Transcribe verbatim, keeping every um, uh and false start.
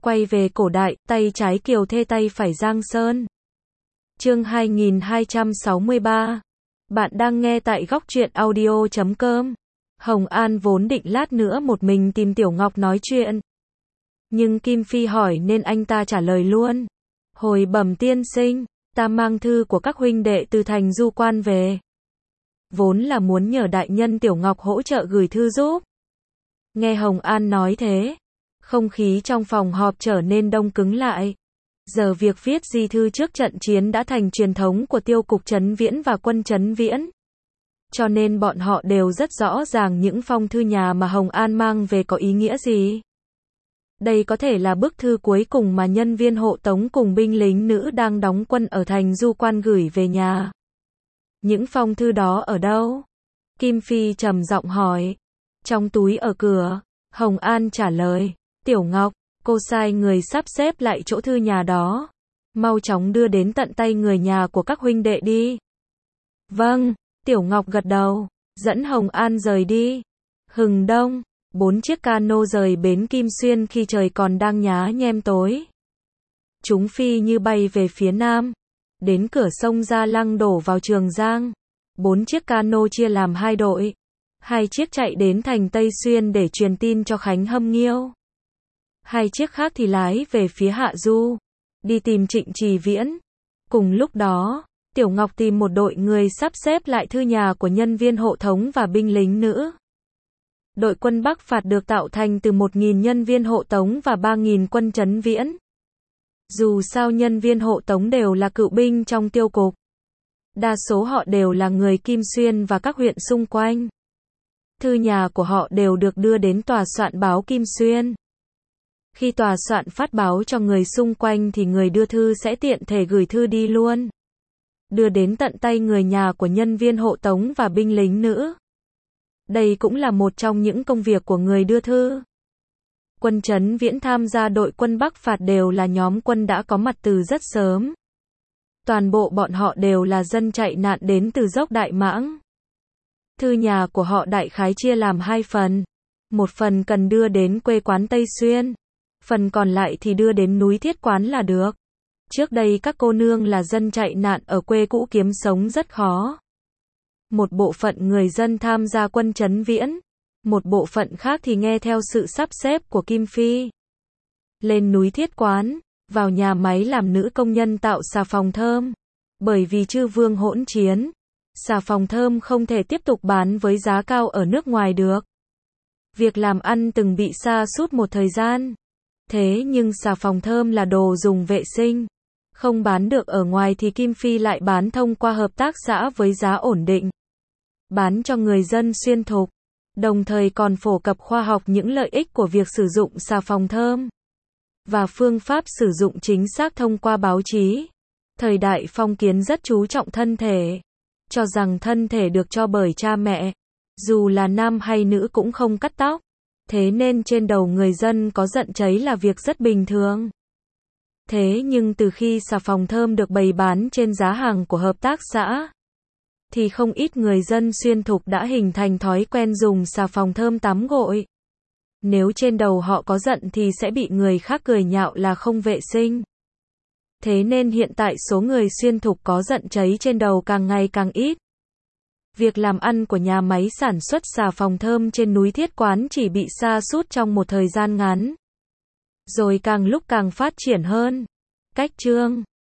Quay về cổ đại, tay trái Kiều Thê tay phải Giang Sơn. Chương hai nghìn hai trăm sáu mươi ba. Bạn đang nghe tại góc truyện audio chấm com. Hồng An vốn định lát nữa một mình tìm Tiểu Ngọc nói chuyện. Nhưng Kim Phi hỏi nên anh ta trả lời luôn. Hồi bẩm tiên sinh, ta mang thư của các huynh đệ từ thành du quan về. Vốn là muốn nhờ đại nhân Tiểu Ngọc hỗ trợ gửi thư giúp. Nghe Hồng An nói thế, không khí trong phòng họp trở nên đông cứng lại. Giờ việc viết di thư trước trận chiến đã thành truyền thống của tiêu cục Trấn Viễn và quân Trấn Viễn. Cho nên bọn họ đều rất rõ ràng những phong thư nhà mà Hồng An mang về có ý nghĩa gì. Đây có thể là bức thư cuối cùng mà nhân viên hộ tống cùng binh lính nữ đang đóng quân ở thành du quan gửi về nhà. Những phong thư đó ở đâu? Kim Phi trầm giọng hỏi. Trong túi ở cửa, Hồng An trả lời. Tiểu Ngọc, cô sai người sắp xếp lại chỗ thư nhà đó. Mau chóng đưa đến tận tay người nhà của các huynh đệ đi. Vâng, Tiểu Ngọc gật đầu, dẫn Hồng An rời đi. Hừng đông, bốn chiếc cano rời bến Kim Xuyên khi trời còn đang nhá nhem tối. Chúng phi như bay về phía nam, đến cửa sông Gia Lăng đổ vào Trường Giang. Bốn chiếc cano chia làm hai đội. Hai chiếc chạy đến thành Tây Xuyên để truyền tin cho Khánh Hâm Nghiêu. Hai chiếc khác thì lái về phía Hạ Du, đi tìm Trịnh Trì Viễn. Cùng lúc đó, Tiểu Ngọc tìm một đội người sắp xếp lại thư nhà của nhân viên hộ tống và binh lính nữ. Đội quân Bắc phạt được tạo thành từ một nghìn nhân viên hộ tống và ba nghìn quân Trấn Viễn. Dù sao nhân viên hộ tống đều là cựu binh trong tiêu cục. Đa số họ đều là người Kim Xuyên và các huyện xung quanh. Thư nhà của họ đều được đưa đến tòa soạn báo Kim Xuyên. Khi tòa soạn phát báo cho người xung quanh thì người đưa thư sẽ tiện thể gửi thư đi luôn. Đưa đến tận tay người nhà của nhân viên hộ tống và binh lính nữ. Đây cũng là một trong những công việc của người đưa thư. Quân Trấn Viễn tham gia đội quân Bắc phạt đều là nhóm quân đã có mặt từ rất sớm. Toàn bộ bọn họ đều là dân chạy nạn đến từ dốc Đại Mãng. Thư nhà của họ đại khái chia làm hai phần. Một phần cần đưa đến quê quán Tây Xuyên. Phần còn lại thì đưa đến núi Thiết Quán là được. Trước đây các cô nương là dân chạy nạn ở quê cũ kiếm sống rất khó. Một bộ phận người dân tham gia quân Trấn Viễn. Một bộ phận khác thì nghe theo sự sắp xếp của Kim Phi. Lên núi Thiết Quán, vào nhà máy làm nữ công nhân tạo xà phòng thơm. Bởi vì chư vương hỗn chiến, xà phòng thơm không thể tiếp tục bán với giá cao ở nước ngoài được. Việc làm ăn từng bị sa sút một thời gian. Thế nhưng xà phòng thơm là đồ dùng vệ sinh. Không bán được ở ngoài thì Kim Phi lại bán thông qua hợp tác xã với giá ổn định. Bán cho người dân xuyên thục. Đồng thời còn phổ cập khoa học những lợi ích của việc sử dụng xà phòng thơm. Và phương pháp sử dụng chính xác thông qua báo chí. Thời đại phong kiến rất chú trọng thân thể. Cho rằng thân thể được cho bởi cha mẹ. Dù là nam hay nữ cũng không cắt tóc. Thế nên trên đầu người dân có giận cháy là việc rất bình thường. Thế nhưng từ khi xà phòng thơm được bày bán trên giá hàng của hợp tác xã, thì không ít người dân xuyên thục đã hình thành thói quen dùng xà phòng thơm tắm gội. Nếu trên đầu họ có giận thì sẽ bị người khác cười nhạo là không vệ sinh. Thế nên hiện tại số người xuyên thục có giận cháy trên đầu càng ngày càng ít. Việc làm ăn của nhà máy sản xuất xà phòng thơm trên núi Thiết Quán chỉ bị sa sút trong một thời gian ngắn. Rồi càng lúc càng phát triển hơn. Cách chương